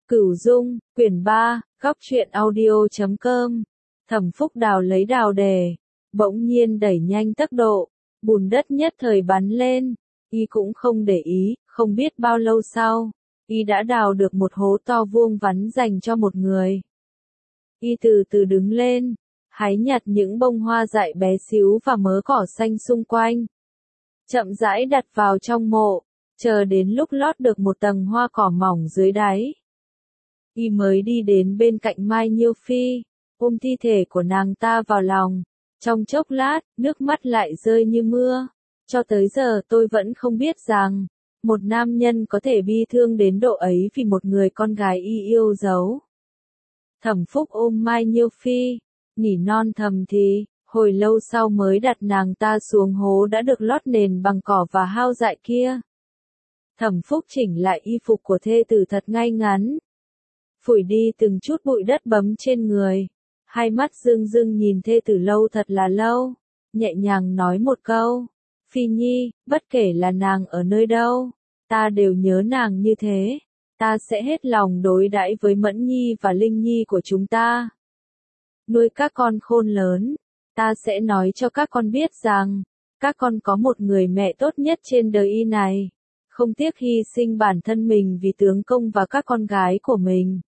Cửu Dung, quyển 3, góc truyện audio.com. Thẩm Phúc Đào lấy đào đề, bỗng nhiên đẩy nhanh tốc độ, bùn đất nhất thời bắn lên, y cũng không để ý, không biết bao lâu sau, y đã đào được một hố to vuông vắn dành cho một người. Y từ từ đứng lên, hái nhặt những bông hoa dại bé xíu và mớ cỏ xanh xung quanh. Chậm rãi đặt vào trong mộ, chờ đến lúc lót được một tầng hoa cỏ mỏng dưới đáy. Y mới đi đến bên cạnh Mai Nhiêu Phi, ôm thi thể của nàng ta vào lòng. Trong chốc lát, nước mắt lại rơi như mưa. Cho tới giờ tôi vẫn không biết rằng, một nam nhân có thể bi thương đến độ ấy vì một người con gái y yêu dấu. Thẩm Phúc ôm Mai Nhiêu Phi, nỉ non thầm thì, hồi lâu sau mới đặt nàng ta xuống hố đã được lót nền bằng cỏ và hao dại kia. Thẩm Phúc chỉnh lại y phục của thê tử thật ngay ngắn, phủi đi từng chút bụi đất bấm trên người, hai mắt rưng rưng nhìn thê tử lâu thật là lâu, nhẹ nhàng nói một câu, Phi Nhi, bất kể là nàng ở nơi đâu, ta đều nhớ nàng như thế, ta sẽ hết lòng đối đãi với Mẫn Nhi và Linh Nhi của chúng ta. Nuôi các con khôn lớn, ta sẽ nói cho các con biết rằng, các con có một người mẹ tốt nhất trên đời y này, không tiếc hy sinh bản thân mình vì tướng công và các con gái của mình.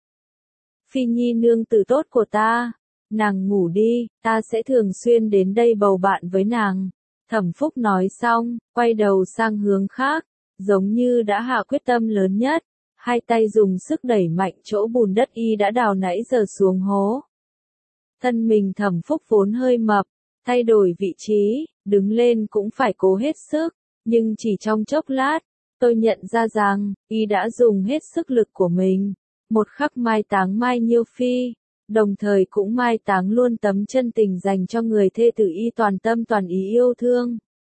Phi Nhi nương tử tốt của ta, nàng ngủ đi, ta sẽ thường xuyên đến đây bầu bạn với nàng. Thẩm Phúc nói xong, quay đầu sang hướng khác, giống như đã hạ quyết tâm lớn nhất, hai tay dùng sức đẩy mạnh chỗ bùn đất y đã đào nãy giờ xuống hố. Thân mình Thẩm Phúc vốn hơi mập, thay đổi vị trí, đứng lên cũng phải cố hết sức, nhưng chỉ trong chốc lát, tôi nhận ra rằng, y đã dùng hết sức lực của mình. Một khắc mai táng Mai Nhiêu Phi, đồng thời cũng mai táng luôn tấm chân tình dành cho người thê tử y toàn tâm toàn ý yêu thương.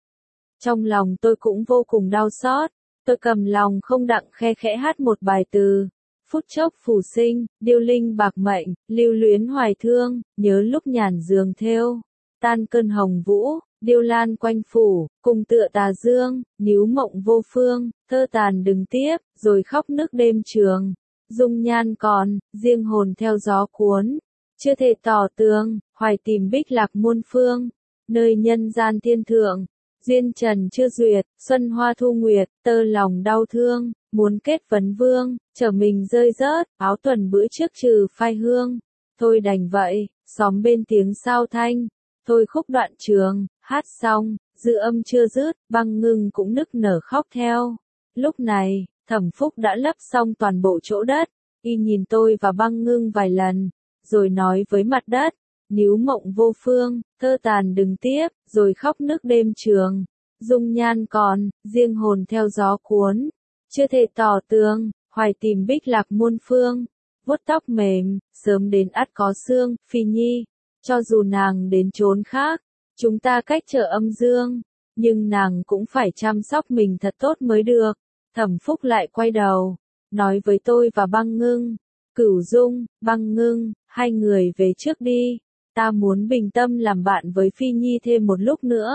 Trong lòng tôi cũng vô cùng đau xót, tôi cầm lòng không đặng khe khẽ hát một bài từ. Phút chốc phù sinh, điêu linh bạc mệnh, lưu luyến hoài thương, nhớ lúc nhàn giường thêu, tan cơn hồng vũ, điêu lan quanh phủ, cùng tựa tà dương, níu mộng vô phương, thơ tàn đừng tiếp, rồi khóc nức đêm trường. Dung nhan còn, riêng hồn theo gió cuốn, chưa thể tỏ tường, hoài tìm bích lạc muôn phương, nơi nhân gian thiên thượng, duyên trần chưa duyệt, xuân hoa thu nguyệt, tơ lòng đau thương, muốn kết vấn vương, trở mình rơi rớt, áo tuần bữa trước trừ phai hương, thôi đành vậy, xóm bên tiếng sao thanh, thôi khúc đoạn trường, hát xong, dư âm chưa dứt, Băng Ngưng cũng nức nở khóc theo. Lúc này, Thẩm Phúc đã lấp xong toàn bộ chỗ đất, y nhìn tôi và Băng Ngưng vài lần, rồi nói với mặt đất, níu mộng vô phương, thơ tàn đừng tiếp, rồi khóc nức đêm trường, dung nhan còn, riêng hồn theo gió cuốn, chưa thể tỏ tường, hoài tìm bích lạc muôn phương, vuốt tóc mềm, sớm đến ắt có xương, Phi Nhi, cho dù nàng đến chốn khác, chúng ta cách trở âm dương, nhưng nàng cũng phải chăm sóc mình thật tốt mới được. Thẩm Phúc lại quay đầu, nói với tôi và Băng Ngưng, Cửu Dung, Băng Ngưng, hai người về trước đi, ta muốn bình tâm làm bạn với Phi Nhi thêm một lúc nữa.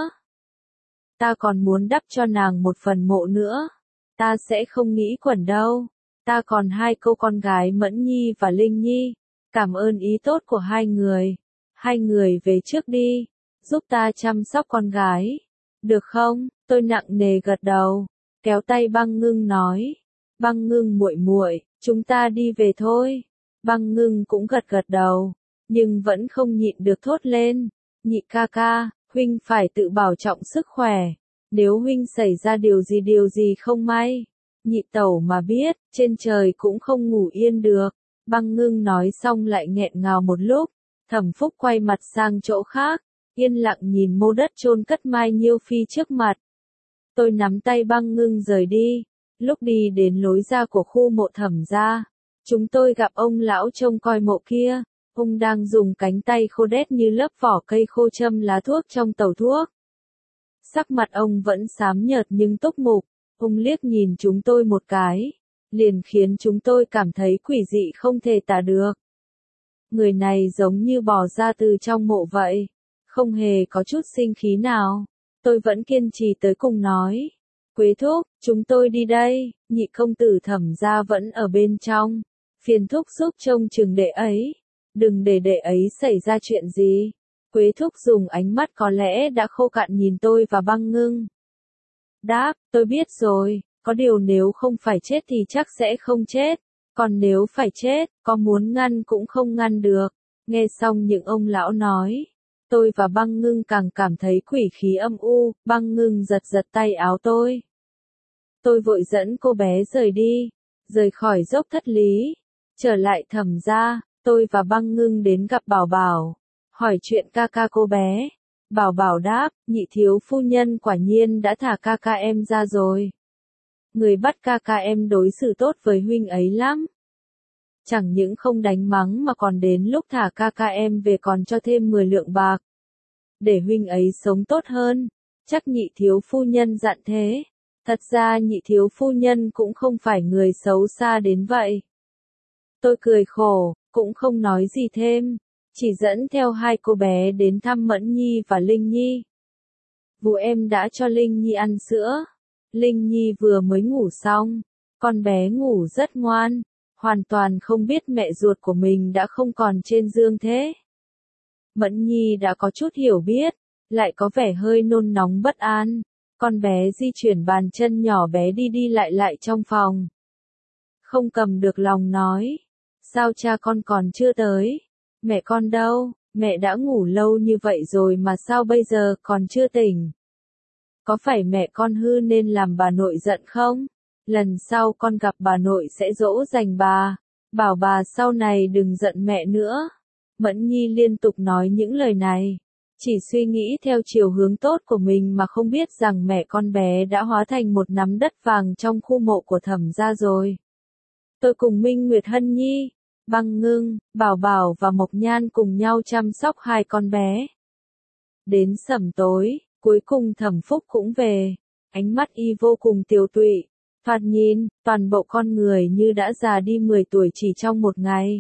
Ta còn muốn đắp cho nàng một phần mộ nữa, ta sẽ không nghĩ quẩn đâu, ta còn hai cô con gái Mẫn Nhi và Linh Nhi, cảm ơn ý tốt của hai người về trước đi, giúp ta chăm sóc con gái, được không? Tôi nặng nề gật đầu. Kéo tay Băng Ngưng nói, Băng Ngưng muội muội, chúng ta đi về thôi. Băng Ngưng cũng gật gật đầu, nhưng vẫn không nhịn được thốt lên, Nhị ca ca, huynh phải tự bảo trọng sức khỏe, nếu huynh xảy ra điều gì không may, nhị tẩu mà biết, trên trời cũng không ngủ yên được. Băng Ngưng nói xong lại nghẹn ngào một lúc, Thẩm Phúc quay mặt sang chỗ khác, yên lặng nhìn mô đất chôn cất Mai Nhiêu Phi trước mặt. Tôi nắm tay Băng Ngưng rời đi, lúc đi đến lối ra của khu mộ Thẩm gia, chúng tôi gặp ông lão trông coi mộ kia, ông đang dùng cánh tay khô đét như lớp vỏ cây khô châm lá thuốc trong tẩu thuốc. Sắc mặt ông vẫn xám nhợt nhưng túc mục, ông liếc nhìn chúng tôi một cái, liền khiến chúng tôi cảm thấy quỷ dị không thể tả được. Người này giống như bò ra từ trong mộ vậy, không hề có chút sinh khí nào. Tôi vẫn kiên trì tới cùng nói, Quế thúc, chúng tôi đi đây, nhị công tử Thẩm gia vẫn ở bên trong. Phiền thúc giúp trông chừng đệ ấy, đừng để đệ ấy xảy ra chuyện gì. Quế thúc dùng ánh mắt có lẽ đã khô cạn nhìn tôi và Băng Ngưng. Đáp, tôi biết rồi, có điều nếu không phải chết thì chắc sẽ không chết, còn nếu phải chết, có muốn ngăn cũng không ngăn được. Nghe xong những ông lão nói, tôi và Băng Ngưng càng cảm thấy quỷ khí âm u. Băng Ngưng giật giật tay áo tôi. Tôi vội dẫn cô bé rời đi, rời khỏi dốc Thất Lý. Trở lại Thẩm gia, tôi và Băng Ngưng đến gặp Bảo Bảo, hỏi chuyện ca ca cô bé. Bảo Bảo đáp, nhị thiếu phu nhân quả nhiên đã thả ca ca em ra rồi. Người bắt ca ca em đối xử tốt với huynh ấy lắm. Chẳng những không đánh mắng mà còn đến lúc thả ca ca em về còn cho thêm 10 lượng bạc. Để huynh ấy sống tốt hơn, chắc nhị thiếu phu nhân dặn thế. Thật ra nhị thiếu phu nhân cũng không phải người xấu xa đến vậy. Tôi cười khổ, cũng không nói gì thêm, chỉ dẫn theo hai cô bé đến thăm Mẫn Nhi và Linh Nhi. Vụ em đã cho Linh Nhi ăn sữa. Linh Nhi vừa mới ngủ xong, con bé ngủ rất ngoan, hoàn toàn không biết mẹ ruột của mình đã không còn trên dương thế. Mẫn Nhi đã có chút hiểu biết, lại có vẻ hơi nôn nóng bất an. Con bé di chuyển bàn chân nhỏ bé đi đi lại trong phòng. Không cầm được lòng nói, sao cha con còn chưa tới? Mẹ con đâu? Mẹ đã ngủ lâu như vậy rồi mà sao bây giờ còn chưa tỉnh? Có phải mẹ con hư nên làm bà nội giận không? Lần sau con gặp bà nội sẽ dỗ dành bà, bảo bà sau này đừng giận mẹ nữa. Mẫn Nhi liên tục nói những lời này, chỉ suy nghĩ theo chiều hướng tốt của mình mà không biết rằng mẹ con bé đã hóa thành một nắm đất vàng trong khu mộ của Thẩm gia rồi. Tôi cùng Minh Nguyệt Hân Nhi, Băng Ngưng, Bảo Bảo và Mộc Nhan cùng nhau chăm sóc hai con bé. Đến sẩm tối, cuối cùng Thẩm Phúc cũng về, ánh mắt y vô cùng tiều tụy, thoạt nhìn, toàn bộ con người như đã già đi 10 tuổi chỉ trong một ngày.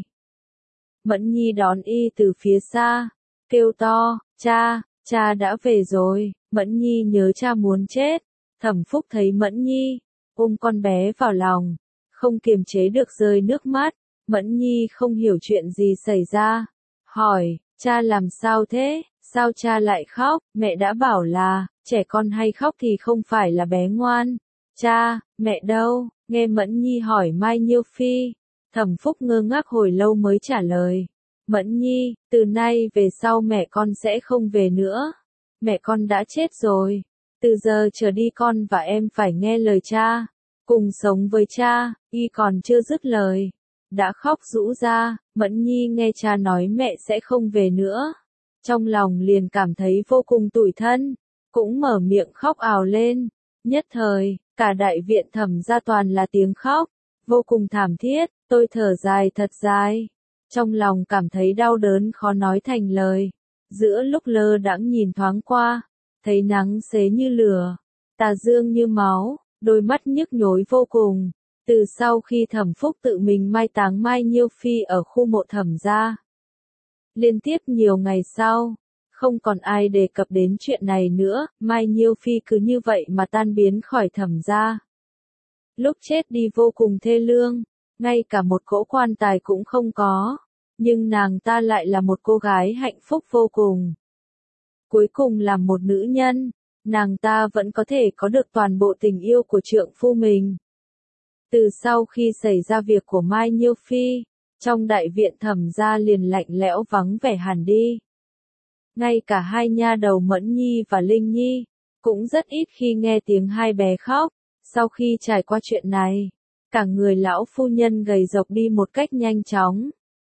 Mẫn Nhi đón y từ phía xa, kêu to, cha đã về rồi. Mẫn Nhi nhớ cha muốn chết. Thẩm Phúc thấy Mẫn Nhi, ôm con bé vào lòng, không kiềm chế được rơi nước mắt. Mẫn Nhi không hiểu chuyện gì xảy ra, hỏi, cha làm sao thế, sao cha lại khóc? Mẹ đã bảo là, trẻ con hay khóc thì không phải là bé ngoan. Cha, mẹ đâu? Nghe Mẫn Nhi hỏi Mai Nhiêu Phi, Thẩm Phúc ngơ ngác hồi lâu mới trả lời. Mẫn Nhi, từ nay về sau mẹ con sẽ không về nữa. Mẹ con đã chết rồi. Từ giờ trở đi con và em phải nghe lời cha, cùng sống với cha. Y còn chưa dứt lời, đã khóc rũ ra. Mẫn Nhi nghe cha nói mẹ sẽ không về nữa, trong lòng liền cảm thấy vô cùng tủi thân, cũng mở miệng khóc ào lên. Nhất thời, cả đại viện Thẩm gia toàn là tiếng khóc, vô cùng thảm thiết. Tôi thở dài thật dài, trong lòng cảm thấy đau đớn khó nói thành lời. Giữa lúc lơ đãng nhìn thoáng qua, thấy nắng xế như lửa, tà dương như máu, đôi mắt nhức nhối vô cùng. Từ sau khi Thẩm Phúc tự mình mai táng Mai Nhiêu Phi ở khu mộ Thẩm gia, liên tiếp nhiều ngày sau, không còn ai đề cập đến chuyện này nữa. Mai Nhiêu Phi cứ như vậy mà tan biến khỏi Thẩm gia. Lúc chết đi vô cùng thê lương, ngay cả một cỗ quan tài cũng không có, nhưng nàng ta lại là một cô gái hạnh phúc vô cùng. Cuối cùng là một nữ nhân, nàng ta vẫn có thể có được toàn bộ tình yêu của trượng phu mình. Từ sau khi xảy ra việc của Mai Nhiêu Phi, trong đại viện Thẩm gia liền lạnh lẽo vắng vẻ hẳn đi. Ngay cả hai nha đầu Mẫn Nhi và Linh Nhi, cũng rất ít khi nghe tiếng hai bé khóc. Sau khi trải qua chuyện này, cả người lão phu nhân gầy rộc đi một cách nhanh chóng.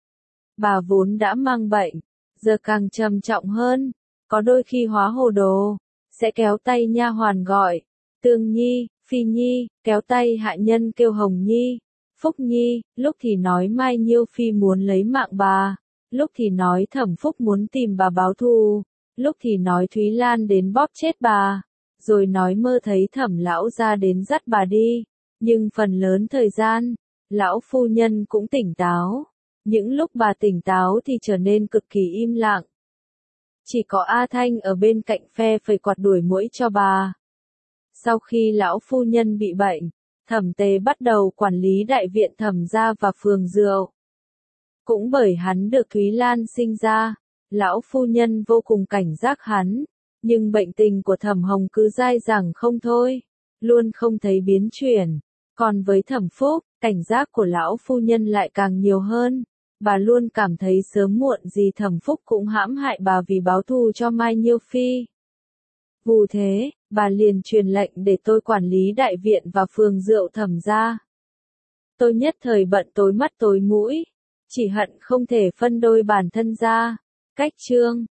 Bà vốn đã mang bệnh, giờ càng trầm trọng hơn, có đôi khi hóa hồ đồ, sẽ kéo tay nha hoàn gọi, Tương Nhi, Phi Nhi, kéo tay hạ nhân kêu Hồng Nhi, Phúc Nhi, lúc thì nói Mai Nhiêu Phi muốn lấy mạng bà, lúc thì nói Thẩm Phúc muốn tìm bà báo thù, lúc thì nói Thúy Lan đến bóp chết bà, rồi nói mơ thấy Thẩm lão gia đến dắt bà đi. Nhưng phần lớn thời gian, lão phu nhân cũng tỉnh táo. Những lúc bà tỉnh táo thì trở nên cực kỳ im lặng. Chỉ có A Thanh ở bên cạnh phe phẩy quạt đuổi muỗi cho bà. Sau khi lão phu nhân bị bệnh, Thẩm Tế bắt đầu quản lý đại viện Thẩm gia và phường rượu. Cũng bởi hắn được Thúy Lan sinh ra, lão phu nhân vô cùng cảnh giác hắn, nhưng bệnh tình của Thẩm Hồng cứ dai dẳng không thôi, luôn không thấy biến chuyển. Còn với Thẩm Phúc, cảnh giác của lão phu nhân lại càng nhiều hơn, bà luôn cảm thấy sớm muộn gì Thẩm Phúc cũng hãm hại bà vì báo thù cho Mai Nhiêu Phi. Vụ thế, bà liền truyền lệnh để tôi quản lý đại viện và phường rượu Thẩm gia. Tôi nhất thời bận tối mắt tối mũi, chỉ hận không thể phân đôi bản thân ra. Cách chương